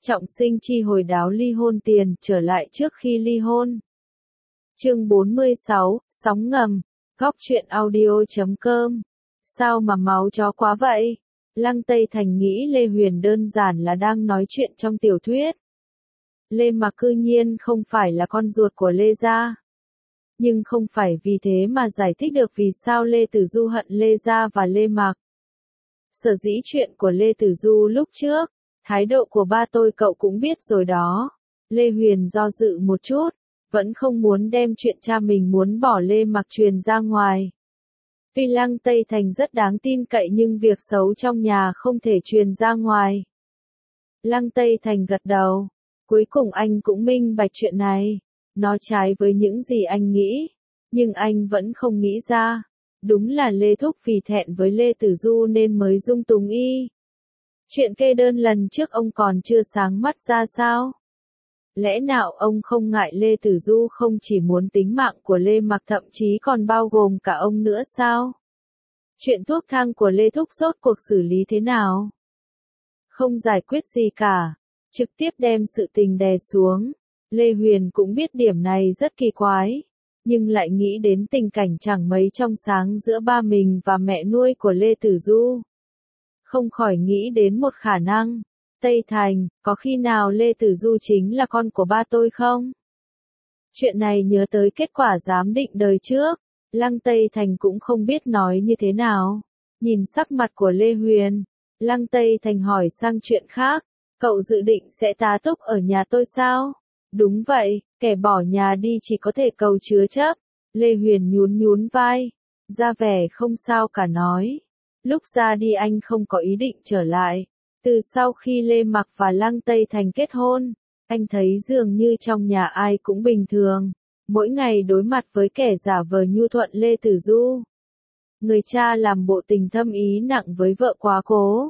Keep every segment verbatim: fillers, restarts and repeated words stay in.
Trọng sinh chi hồi đáo ly hôn tiền trở lại trước khi ly hôn. Chương bốn mươi sáu, sóng ngầm, góc truyện audio chấm com. Sao mà máu chó quá vậy? Lăng Tây Thành nghĩ Lê Huyền đơn giản là đang nói chuyện trong tiểu thuyết. Lê Mặc cư nhiên không phải là con ruột của Lê gia. Nhưng không phải vì thế mà giải thích được vì sao Lê Tử Du hận Lê gia và Lê Mặc. Sở dĩ chuyện của Lê Tử Du lúc trước, thái độ của ba tôi cậu cũng biết rồi đó. Lê Huyền do dự một chút, vẫn không muốn đem chuyện cha mình muốn bỏ Lê Mặc truyền ra ngoài. Tuy Lăng Tây Thành rất đáng tin cậy nhưng việc xấu trong nhà không thể truyền ra ngoài. Lăng Tây Thành gật đầu. Cuối cùng anh cũng minh bạch chuyện này. Nó trái với những gì anh nghĩ. Nhưng anh vẫn không nghĩ ra. Đúng là Lê Thúc vì thẹn với Lê Tử Du nên mới dung túng y. Chuyện kê đơn lần trước ông còn chưa sáng mắt ra sao? Lẽ nào ông không ngại Lê Tử Du không chỉ muốn tính mạng của Lê Mặc thậm chí còn bao gồm cả ông nữa sao? Chuyện thuốc thang của Lê Thúc rốt cuộc xử lý thế nào? Không giải quyết gì cả, trực tiếp đem sự tình đè xuống. Lê Huyền cũng biết điểm này rất kỳ quái, nhưng lại nghĩ đến tình cảnh chẳng mấy trong sáng giữa ba mình và mẹ nuôi của Lê Tử Du. Không khỏi nghĩ đến một khả năng. Tây Thành, có khi nào Lê Tử Du chính là con của ba tôi không? Chuyện này nhớ tới kết quả giám định đời trước, Lăng Tây Thành cũng không biết nói như thế nào. Nhìn sắc mặt của Lê Huyền, Lăng Tây Thành hỏi sang chuyện khác, cậu dự định sẽ tá túc ở nhà tôi sao? Đúng vậy, kẻ bỏ nhà đi chỉ có thể cầu chứa chấp. Lê Huyền nhún nhún vai, ra vẻ không sao cả nói. Lúc ra đi anh không có ý định trở lại. Từ sau khi Lê Mặc và Lăng Tây Thành kết hôn, anh thấy dường như trong nhà ai cũng bình thường. Mỗi ngày đối mặt với kẻ giả vờ nhu thuận Lê Tử Du. Người cha làm bộ tình thâm ý nặng với vợ quá cố.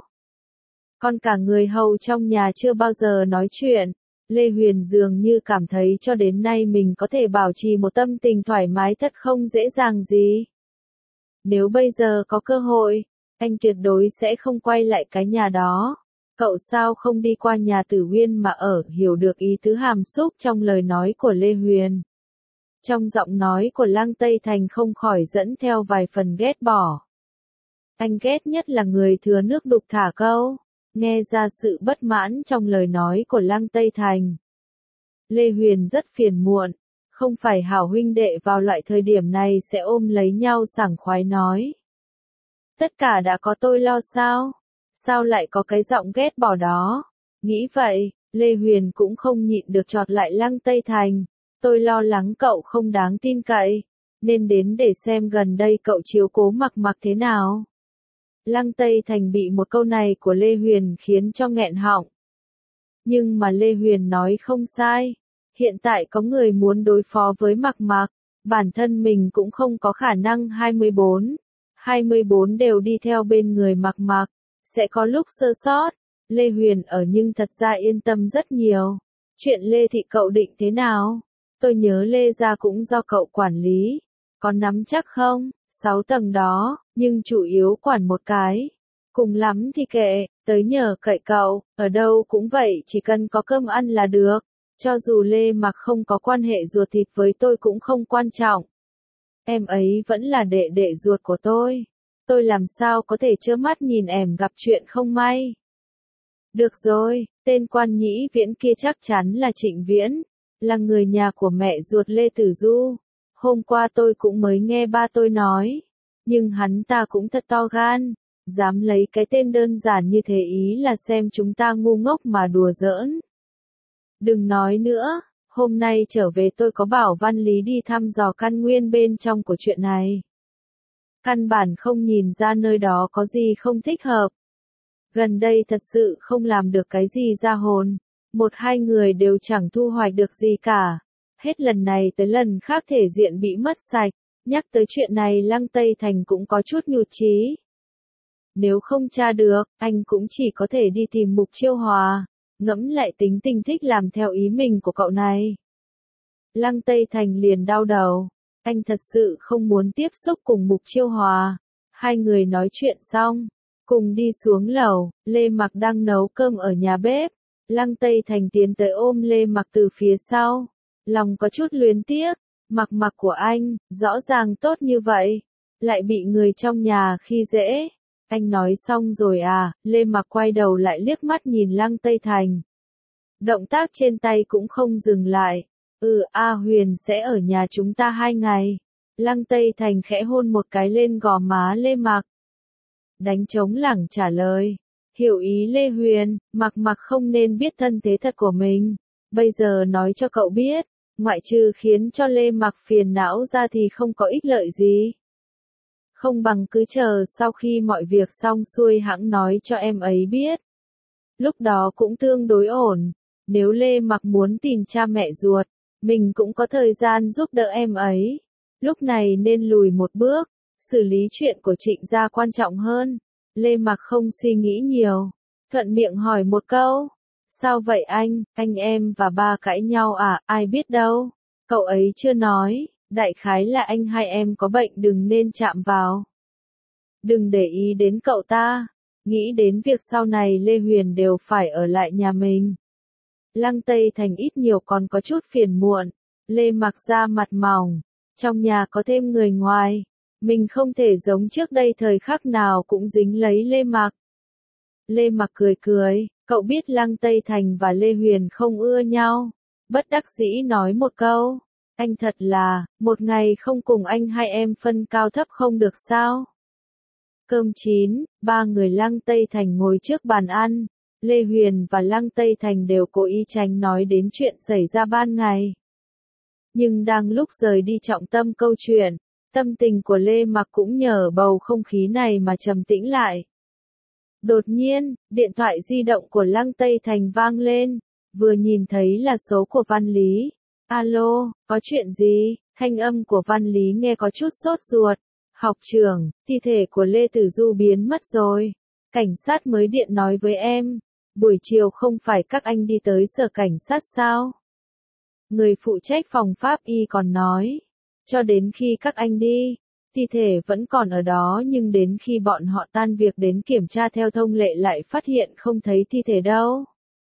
Còn cả người hầu trong nhà chưa bao giờ nói chuyện. Lê Huyền dường như cảm thấy cho đến nay mình có thể bảo trì một tâm tình thoải mái thật không dễ dàng gì. Nếu bây giờ có cơ hội, anh tuyệt đối sẽ không quay lại cái nhà đó. Cậu sao không đi qua nhà Tử Uyên mà ở, hiểu được ý tứ hàm xúc trong lời nói của Lê Huyền. Trong giọng nói của Lăng Tây Thành không khỏi dẫn theo vài phần ghét bỏ. Anh ghét nhất là người thừa nước đục thả câu. Nghe ra sự bất mãn trong lời nói của Lăng Tây Thành. Lê Huyền rất phiền muộn, không phải hảo huynh đệ vào loại thời điểm này sẽ ôm lấy nhau sảng khoái nói. Tất cả đã có tôi lo sao? Sao lại có cái giọng ghét bỏ đó? Nghĩ vậy, Lê Huyền cũng không nhịn được chọt lại Lăng Tây Thành. Tôi lo lắng cậu không đáng tin cậy, nên đến để xem gần đây cậu chiếu cố Mặc Mặc thế nào. Lăng Tây Thành bị một câu này của Lê Huyền khiến cho nghẹn họng. Nhưng mà Lê Huyền nói không sai. Hiện tại có người muốn đối phó với Mặc Mặc, bản thân mình cũng không có khả năng hai mươi bốn. hai mươi bốn đều đi theo bên người Mặc Mặc, sẽ có lúc sơ sót. Lê Huyền ở nhưng thật ra yên tâm rất nhiều. Chuyện Lê Thị cậu định thế nào? Tôi nhớ Lê gia cũng do cậu quản lý. Có nắm chắc không? Sáu tầng đó, nhưng chủ yếu quản một cái. Cùng lắm thì kệ, tới nhờ cậy cậu, ở đâu cũng vậy, chỉ cần có cơm ăn là được. Cho dù Lê Mặc không có quan hệ ruột thịt với tôi cũng không quan trọng. Em ấy vẫn là đệ đệ ruột của tôi. Tôi làm sao có thể trơ mắt nhìn em gặp chuyện không may. Được rồi, tên quan nhĩ Viễn kia chắc chắn là Trịnh Viễn, là người nhà của mẹ ruột Lê Tử Du. Hôm qua tôi cũng mới nghe ba tôi nói. Nhưng hắn ta cũng thật to gan, dám lấy cái tên đơn giản như thế ý là xem chúng ta ngu ngốc mà đùa giỡn. Đừng nói nữa, hôm nay trở về tôi có bảo Văn Lý đi thăm dò căn nguyên bên trong của chuyện này. Căn bản không nhìn ra nơi đó có gì không thích hợp. Gần đây thật sự không làm được cái gì ra hồn, một hai người đều chẳng thu hoạch được gì cả. Hết lần này tới lần khác thể diện bị mất sạch. Nhắc tới chuyện này Lăng Tây Thành cũng có chút nhụt chí. Nếu không tra được, anh cũng chỉ có thể đi tìm Mục Chiêu Hòa, ngẫm lại tính tình thích làm theo ý mình của cậu này. Lăng Tây Thành liền đau đầu, anh thật sự không muốn tiếp xúc cùng Mục Chiêu Hòa. Hai người nói chuyện xong, cùng đi xuống lầu, Lê Mặc đang nấu cơm ở nhà bếp. Lăng Tây Thành tiến tới ôm Lê Mặc từ phía sau. Lòng có chút luyến tiếc, Mặc Mặc của anh, rõ ràng tốt như vậy. Lại bị người trong nhà khi dễ. Anh nói xong rồi à, Lê Mặc quay đầu lại liếc mắt nhìn Lăng Tây Thành. Động tác trên tay cũng không dừng lại. Ừ, A Huyền sẽ ở nhà chúng ta hai ngày. Lăng Tây Thành khẽ hôn một cái lên gò má Lê Mặc. Đánh trống lảng trả lời. Hiểu ý Lê Huyền, Mặc Mặc không nên biết thân thế thật của mình. Bây giờ nói cho cậu biết, ngoại trừ khiến cho Lê Mặc phiền não ra thì không có ích lợi gì. Không bằng cứ chờ sau khi mọi việc xong xuôi hẵng nói cho em ấy biết. Lúc đó cũng tương đối ổn. Nếu Lê Mặc muốn tìm cha mẹ ruột, mình cũng có thời gian giúp đỡ em ấy. Lúc này nên lùi một bước, xử lý chuyện của Trịnh gia quan trọng hơn. Lê Mặc không suy nghĩ nhiều, thuận miệng hỏi một câu. Sao vậy anh, anh em và ba cãi nhau à, ai biết đâu. Cậu ấy chưa nói, đại khái là anh hai em có bệnh đừng nên chạm vào. Đừng để ý đến cậu ta, nghĩ đến việc sau này Lê Huyền đều phải ở lại nhà mình. Lăng Tây Thành ít nhiều còn có chút phiền muộn, Lê Mặc ra mặt mỏng, trong nhà có thêm người ngoài, mình không thể giống trước đây thời khắc nào cũng dính lấy Lê Mặc. Lê Mặc cười cười, cậu biết Lăng Tây Thành và Lê Huyền không ưa nhau, bất đắc dĩ nói một câu, anh thật là, một ngày không cùng anh hai em phân cao thấp không được sao. Cơm chín, ba người Lăng Tây Thành ngồi trước bàn ăn. Lê Huyền và Lăng Tây Thành đều cố ý tránh nói đến chuyện xảy ra ban ngày. Nhưng đang lúc rời đi trọng tâm câu chuyện, tâm tình của Lê Mặc cũng nhờ bầu không khí này mà trầm tĩnh lại. Đột nhiên, điện thoại di động của Lăng Tây Thành vang lên, vừa nhìn thấy là số của Văn Lý. Alo, có chuyện gì? Thanh âm của Văn Lý nghe có chút sốt ruột. Học trưởng, thi thể của Lê Tử Du biến mất rồi. Cảnh sát mới điện nói với em. Buổi chiều không phải các anh đi tới sở cảnh sát sao? Người phụ trách phòng pháp y còn nói. Cho đến khi các anh đi, thi thể vẫn còn ở đó nhưng đến khi bọn họ tan việc đến kiểm tra theo thông lệ lại phát hiện không thấy thi thể đâu.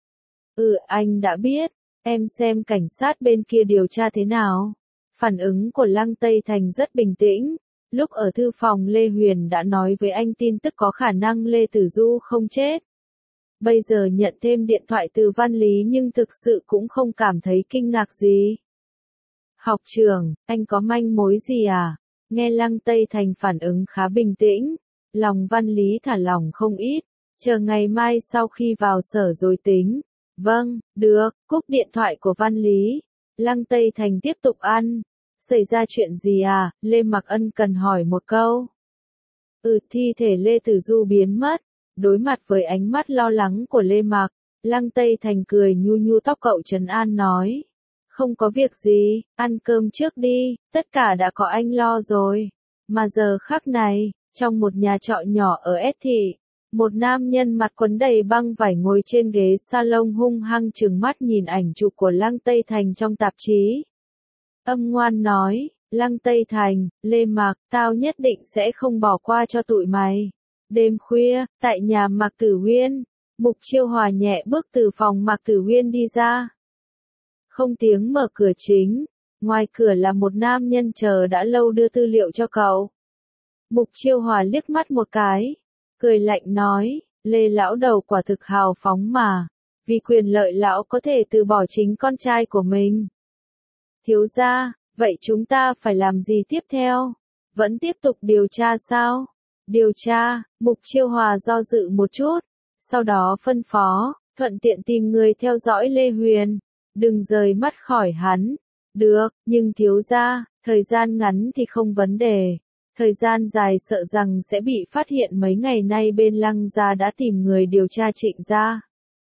Ừ, anh đã biết, em xem cảnh sát bên kia điều tra thế nào. Phản ứng của Lăng Tây Thành rất bình tĩnh. Lúc ở thư phòng Lê Huyền đã nói với anh tin tức có khả năng Lê Tử Du không chết. Bây giờ nhận thêm điện thoại từ Văn Lý nhưng thực sự cũng không cảm thấy kinh ngạc gì. Học trưởng, anh có manh mối gì à? Nghe Lăng Tây Thành phản ứng khá bình tĩnh, lòng Văn Lý thả lỏng không ít, chờ ngày mai sau khi vào sở rồi tính. Vâng, được, cúp điện thoại của Văn Lý. Lăng Tây Thành tiếp tục ăn. Xảy ra chuyện gì à? Lê Mặc ân cần hỏi một câu. Ừ, thi thể Lê Tử Du biến mất. Đối mặt với ánh mắt lo lắng của Lê Mặc, Lăng Tây Thành cười nhu nhu tóc cậu trấn an nói. Không có việc gì, ăn cơm trước đi, tất cả đã có anh lo rồi. Mà giờ khắc này, trong một nhà trọ nhỏ ở S thị, một nam nhân mặt quấn đầy băng vải ngồi trên ghế salon hung hăng trừng mắt nhìn ảnh chụp của Lăng Tây Thành trong tạp chí. Âm ngoan nói, Lăng Tây Thành, Lê Mặc, tao nhất định sẽ không bỏ qua cho tụi mày. Đêm khuya, tại nhà Mạc Tử Huyên, Mục Chiêu Hòa nhẹ bước từ phòng Mạc Tử Huyên đi ra. Không tiếng mở cửa chính, ngoài cửa là một nam nhân chờ đã lâu đưa tư liệu cho cậu. Mục Chiêu Hòa liếc mắt một cái, cười lạnh nói, Lê lão đầu quả thực hào phóng mà, vì quyền lợi lão có thể từ bỏ chính con trai của mình. Thiếu gia, vậy chúng ta phải làm gì tiếp theo? Vẫn tiếp tục điều tra sao? Điều tra, Mục Chiêu Hòa do dự một chút, sau đó phân phó, thuận tiện tìm người theo dõi Lê Huyền, đừng rời mắt khỏi hắn. Được, nhưng thiếu gia, thời gian ngắn thì không vấn đề, thời gian dài sợ rằng sẽ bị phát hiện. Mấy ngày nay bên Lăng gia đã tìm người điều tra Trịnh gia.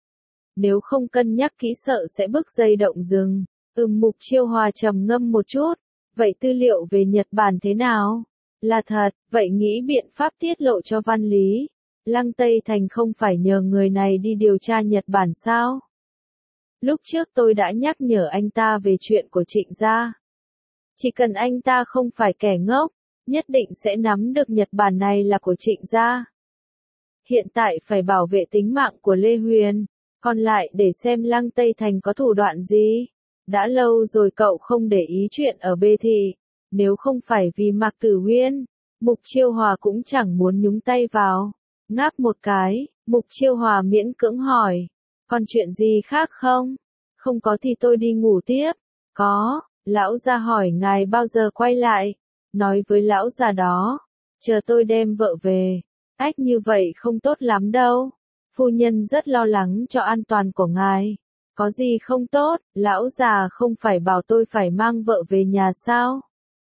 Nếu không cân nhắc kỹ sợ sẽ bứt dây động rừng. Ừm, Mục Chiêu Hòa trầm ngâm một chút, vậy tư liệu về Nhật Bản thế nào? Là thật, vậy nghĩ biện pháp tiết lộ cho Văn Lý. Lăng Tây Thành không phải nhờ người này đi điều tra Nhật Bản sao? Lúc trước tôi đã nhắc nhở anh ta về chuyện của Trịnh gia. Chỉ cần anh ta không phải kẻ ngốc, nhất định sẽ nắm được Nhật Bản này là của Trịnh gia. Hiện tại phải bảo vệ tính mạng của Lê Huyền, Còn lại để xem Lăng Tây Thành có thủ đoạn gì. Đã lâu rồi cậu không để ý chuyện ở Bê Thị. Nếu không phải vì Mạc Tử Huyên, Mục Chiêu Hòa cũng chẳng muốn nhúng tay vào. Ngáp một cái, Mục Chiêu Hòa miễn cưỡng hỏi. Còn chuyện gì khác không? Không có thì tôi đi ngủ tiếp. Có, lão gia hỏi ngài bao giờ quay lại. Nói với lão già đó, chờ tôi đem vợ về. Ách như vậy không tốt lắm đâu. Phu nhân rất lo lắng cho an toàn của ngài. Có gì không tốt, lão già không phải bảo tôi phải mang vợ về nhà sao?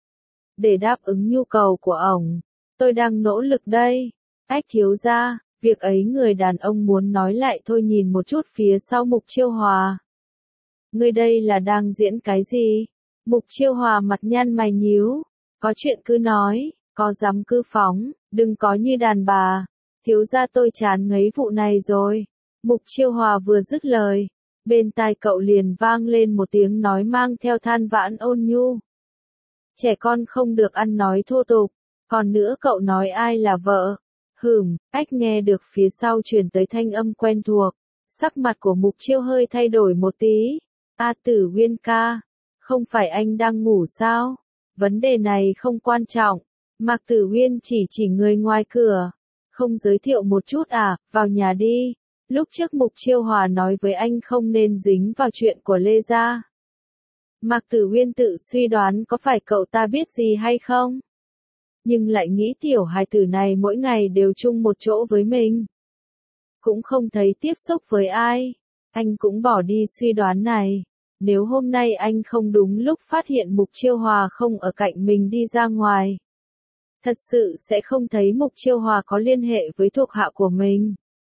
Để đáp ứng nhu cầu của ổng, tôi đang nỗ lực đây. Ách thiếu gia, việc ấy người đàn ông muốn nói lại thôi nhìn một chút phía sau Mục Chiêu Hòa. Ngươi đây là đang diễn cái gì? Mục Chiêu Hòa mặt nhăn mày nhíu. Có chuyện cứ nói, có dám cứ phóng, đừng có như đàn bà. Thiếu gia tôi chán ngấy vụ này rồi. Mục Chiêu Hòa vừa dứt lời, bên tai cậu liền vang lên một tiếng nói mang theo than vãn ôn nhu. Trẻ con không được ăn nói thô tục, còn nữa cậu nói ai là vợ? Hửm, ách nghe được phía sau truyền tới thanh âm quen thuộc, sắc mặt của Mục Chiêu hơi thay đổi một tí. A Tử Huyên ca, không phải anh đang ngủ sao? Vấn đề này không quan trọng. Mạc Tử Huyên chỉ chỉ người ngoài cửa. Không giới thiệu một chút à, vào nhà đi. Lúc trước Mục Chiêu Hòa nói với anh không nên dính vào chuyện của Lê Gia. Mạc Tử Huyên tự suy đoán có phải cậu ta biết gì hay không? Nhưng lại nghĩ tiểu hài tử này mỗi ngày đều chung một chỗ với mình. Cũng không thấy tiếp xúc với ai. Anh cũng bỏ đi suy đoán này. Nếu hôm nay anh không đúng lúc phát hiện Mục Chiêu Hòa không ở cạnh mình đi ra ngoài. Thật sự sẽ không thấy Mục Chiêu Hòa có liên hệ với thuộc hạ của mình.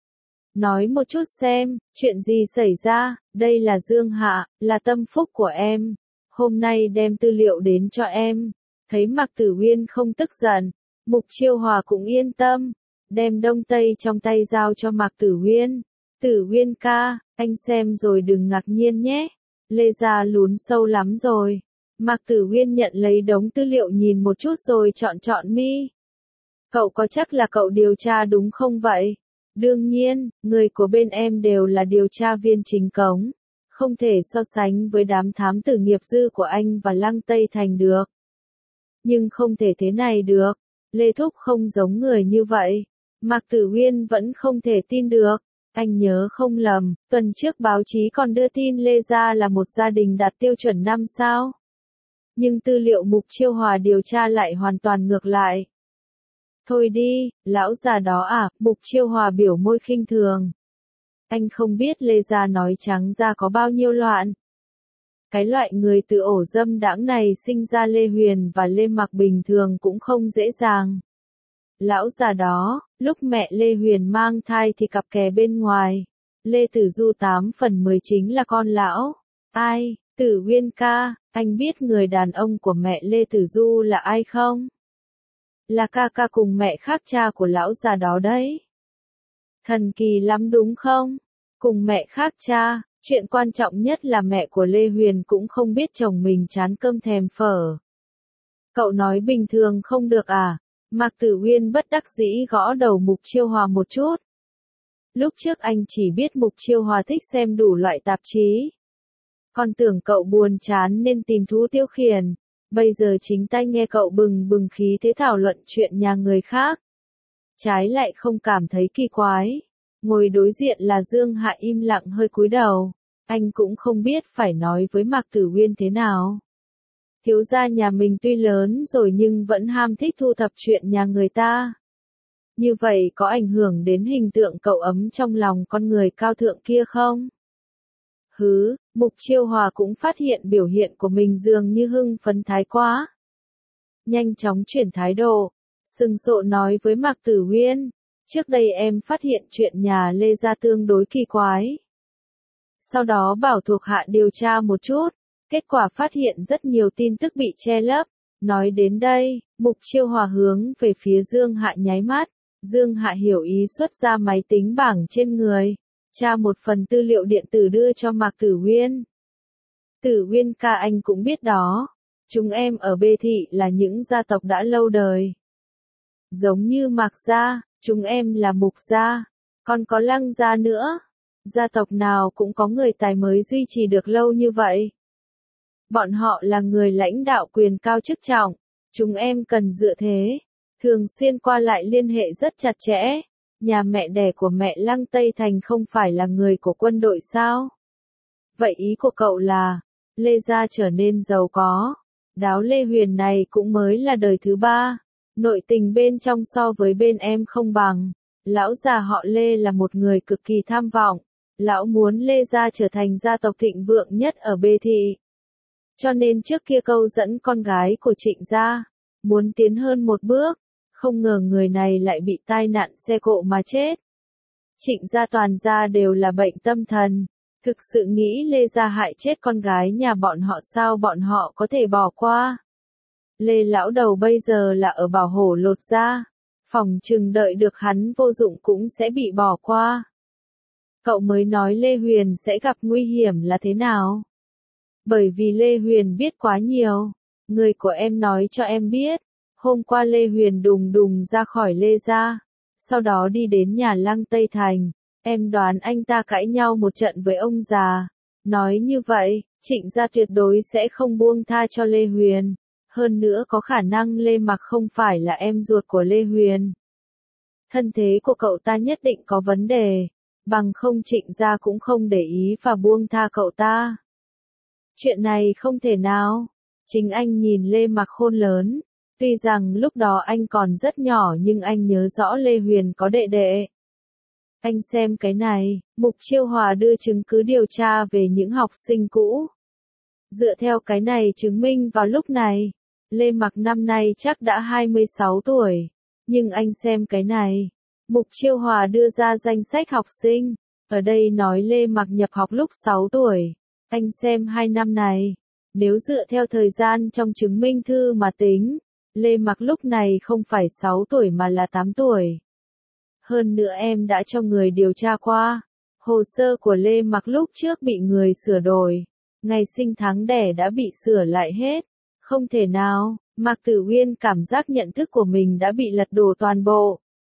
Nói một chút xem, chuyện gì xảy ra, đây là Dương Hạ, là tâm phúc của em. Hôm nay đem tư liệu đến cho em. Thấy Mạc Tử Huyên không tức giận, Mục Chiêu Hòa cũng yên tâm. Đem đông tây trong tay giao cho Mạc Tử Huyên. Tử Huyên ca, anh xem rồi đừng ngạc nhiên nhé. Lê Gia lún sâu lắm rồi. Mạc Tử Huyên nhận lấy đống tư liệu nhìn một chút rồi chọn chọn mi. Cậu có chắc là cậu điều tra đúng không vậy? Đương nhiên, người của bên em đều là điều tra viên chính cống. Không thể so sánh với đám thám tử nghiệp dư của anh và Lăng Tây Thành được. Nhưng không thể thế này được. Lê Thúc không giống người như vậy. Mạc Tử Huyên vẫn không thể tin được. Anh nhớ không lầm, tuần trước báo chí còn đưa tin Lê Gia là một gia đình đạt tiêu chuẩn năm sao. Nhưng tư liệu Mục Chiêu Hòa điều tra lại hoàn toàn ngược lại. Thôi đi, lão già đó à, Mục Chiêu Hòa biểu môi khinh thường. Anh không biết Lê Gia nói trắng ra có bao nhiêu loạn. Cái loại người từ ổ dâm đãng này sinh ra Lê Huyền và Lê Mặc bình thường cũng không dễ dàng. Lão già đó, lúc mẹ Lê Huyền mang thai thì cặp kè bên ngoài. Lê Tử Du tám phần mười chính là con lão. Ai, Tử Huyên ca, anh biết người đàn ông của mẹ Lê Tử Du là ai không? Là ca ca cùng mẹ khác cha của lão già đó đấy. Thần kỳ lắm đúng không? Cùng mẹ khác cha, chuyện quan trọng nhất là mẹ của Lê Huyền cũng không biết chồng mình chán cơm thèm phở. Cậu nói bình thường không được à? Mạc Tử Huyên bất đắc dĩ gõ đầu Mục Chiêu Hòa một chút. Lúc trước anh chỉ biết Mục Chiêu Hòa thích xem đủ loại tạp chí. Còn tưởng cậu buồn chán nên tìm thú tiêu khiển. Bây giờ chính tay nghe cậu bừng bừng khí thế thảo luận chuyện nhà người khác. Trái lại không cảm thấy kỳ quái. Ngồi đối diện là Dương Hạ im lặng hơi cúi đầu. Anh cũng không biết phải nói với Mạc Tử Huyên thế nào. Thiếu gia nhà mình tuy lớn rồi nhưng vẫn ham thích thu thập chuyện nhà người ta. Như vậy có ảnh hưởng đến hình tượng cậu ấm trong lòng con người cao thượng kia không? Hứ, Mục Chiêu Hòa cũng phát hiện biểu hiện của mình dường như hưng phấn thái quá. Nhanh chóng chuyển thái độ, sừng sộ nói với Mạc Tử Huyên. Trước đây em phát hiện chuyện nhà Lê Gia tương đối kỳ quái. Sau đó bảo thuộc hạ điều tra một chút. Kết quả phát hiện rất nhiều tin tức bị che lấp. Nói đến đây, Mục Chiêu Hòa hướng về phía Dương Hạ nháy mắt. Dương Hạ hiểu ý xuất ra máy tính bảng trên người. Tra một phần tư liệu điện tử đưa cho Mạc Tử Huyên. Tử Huyên ca anh cũng biết đó. Chúng em ở Bê Thị là những gia tộc đã lâu đời. Giống như Mạc gia, chúng em là Mục gia. Còn có Lăng gia nữa. Gia tộc nào cũng có người tài mới duy trì được lâu như vậy. Bọn họ là người lãnh đạo quyền cao chức trọng, chúng em cần dựa thế, thường xuyên qua lại liên hệ rất chặt chẽ. Nhà mẹ đẻ của mẹ Lăng Tây Thành không phải là người của quân đội sao? Vậy ý của cậu là, Lê gia trở nên giàu có. Đáo Lê Huyền này cũng mới là đời thứ ba. Nội tình bên trong so với bên em không bằng. Lão già họ Lê là một người cực kỳ tham vọng. Lão muốn Lê gia trở thành gia tộc thịnh vượng nhất ở Bê Thị. Cho nên trước kia câu dẫn con gái của Trịnh gia, muốn tiến hơn một bước. Không ngờ người này lại bị tai nạn xe cộ mà chết. Trịnh gia toàn gia đều là bệnh tâm thần. Thực sự nghĩ Lê gia hại chết con gái nhà bọn họ sao bọn họ có thể bỏ qua. Lê lão đầu bây giờ là ở Bảo Hổ lột ra. Phòng chừng đợi được hắn vô dụng cũng sẽ bị bỏ qua. Cậu mới nói Lê Huyền sẽ gặp nguy hiểm là thế nào? Bởi vì Lê Huyền biết quá nhiều. Người của em nói cho em biết. Hôm qua Lê Huyền đùng đùng ra khỏi Lê gia. Sau đó đi đến nhà Lăng Tây Thành. Em đoán anh ta cãi nhau một trận với ông già. Nói như vậy, Trịnh gia tuyệt đối sẽ không buông tha cho Lê Huyền. Hơn nữa có khả năng Lê Mặc không phải là em ruột của Lê Huyền. Thân thế của cậu ta nhất định có vấn đề. Bằng không Trịnh gia cũng không để ý và buông tha cậu ta. Chuyện này không thể nào. Chính anh nhìn Lê Mặc khôn lớn. Tuy rằng lúc đó anh còn rất nhỏ nhưng anh nhớ rõ Lê Huyền có đệ đệ. Anh xem cái này, Mục Chiêu Hòa đưa chứng cứ điều tra về những học sinh cũ. Dựa theo cái này chứng minh vào lúc này, Lê Mặc năm nay chắc đã hai mươi sáu tuổi. Nhưng anh xem cái này, Mục Chiêu Hòa đưa ra danh sách học sinh. Ở đây nói Lê Mặc nhập học lúc sáu tuổi. Anh xem hai năm này, nếu dựa theo thời gian trong chứng minh thư mà tính, Lê Mặc lúc này không phải sáu tuổi mà là tám tuổi. Hơn nữa em đã cho người điều tra qua. Hồ sơ của Lê Mặc lúc trước bị người sửa đổi. Ngày sinh tháng đẻ đã bị sửa lại hết. Không thể nào, Mạc Tử Uyên cảm giác nhận thức của mình đã bị lật đổ toàn bộ.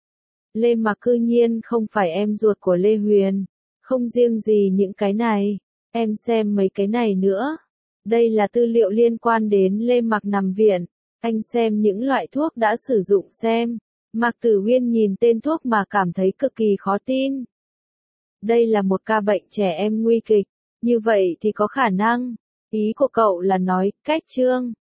Lê Mặc cư nhiên không phải em ruột của Lê Huyền. Không riêng gì những cái này, em xem mấy cái này nữa. Đây là tư liệu liên quan đến Lê Mặc nằm viện. Anh xem những loại thuốc đã sử dụng xem. Mạc Tử Uyên nhìn tên thuốc mà cảm thấy cực kỳ khó tin. Đây là một ca bệnh trẻ em nguy kịch. Như vậy thì có khả năng. Ý của cậu là nói, cách chương.